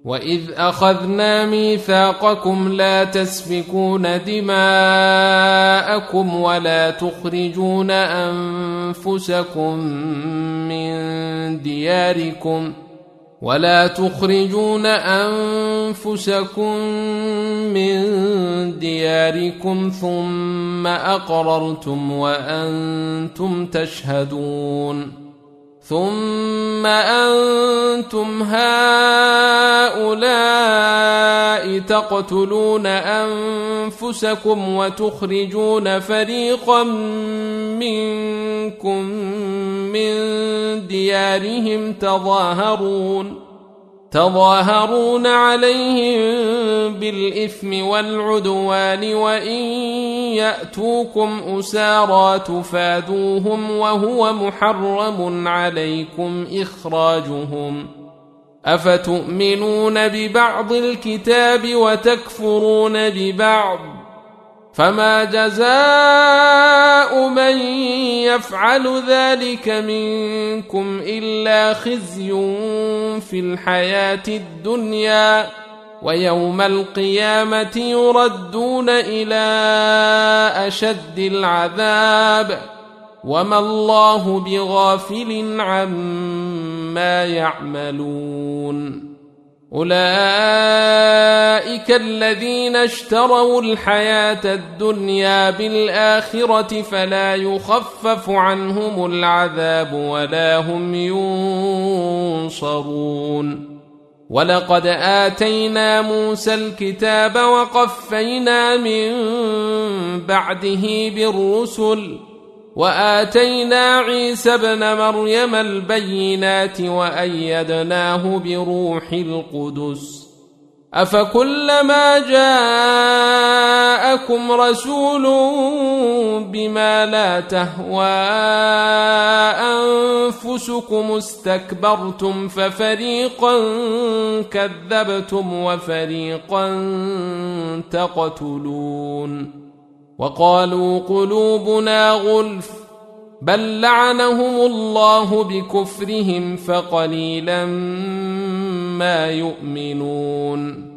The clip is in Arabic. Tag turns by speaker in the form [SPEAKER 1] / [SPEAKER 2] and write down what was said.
[SPEAKER 1] وإذ أخذنا ميثاقكم لا تسفكون دماءكم ولا تخرجون أنفسكم من دياركم ثم أقررتم وأنتم تشهدون ثم أنتم هؤلاء تقتلون أنفسكم وتخرجون فريقا منكم من ديارهم تظاهرون عليهم بالإثم والعدوان وإن يأتوكم أسارى تفادوهم وهو محرم عليكم إخراجهم أفتؤمنون ببعض الكتاب وتكفرون ببعض فما جزاء من يفعل ذلك منكم إلا خزي في الحياة الدنيا ويوم القيامة يردون إلى أشد العذاب وما الله بغافل عما يعملون أولئك الذين اشتروا الحياة الدنيا بالآخرة فلا يخفف عنهم العذاب ولا هم ينصرون ولقد آتينا موسى الكتاب وقفينا من بعده بالرسل وآتينا عيسى ابن مريم البينات وأيدناه بروح القدس أفكلما جاءكم رسول بما لا تهوى أنفسكم استكبرتم ففريقا كذبتم وفريقا تقتلون وقالوا قلوبنا غلف بل لعنهم الله بكفرهم فقليلا ما يؤمنون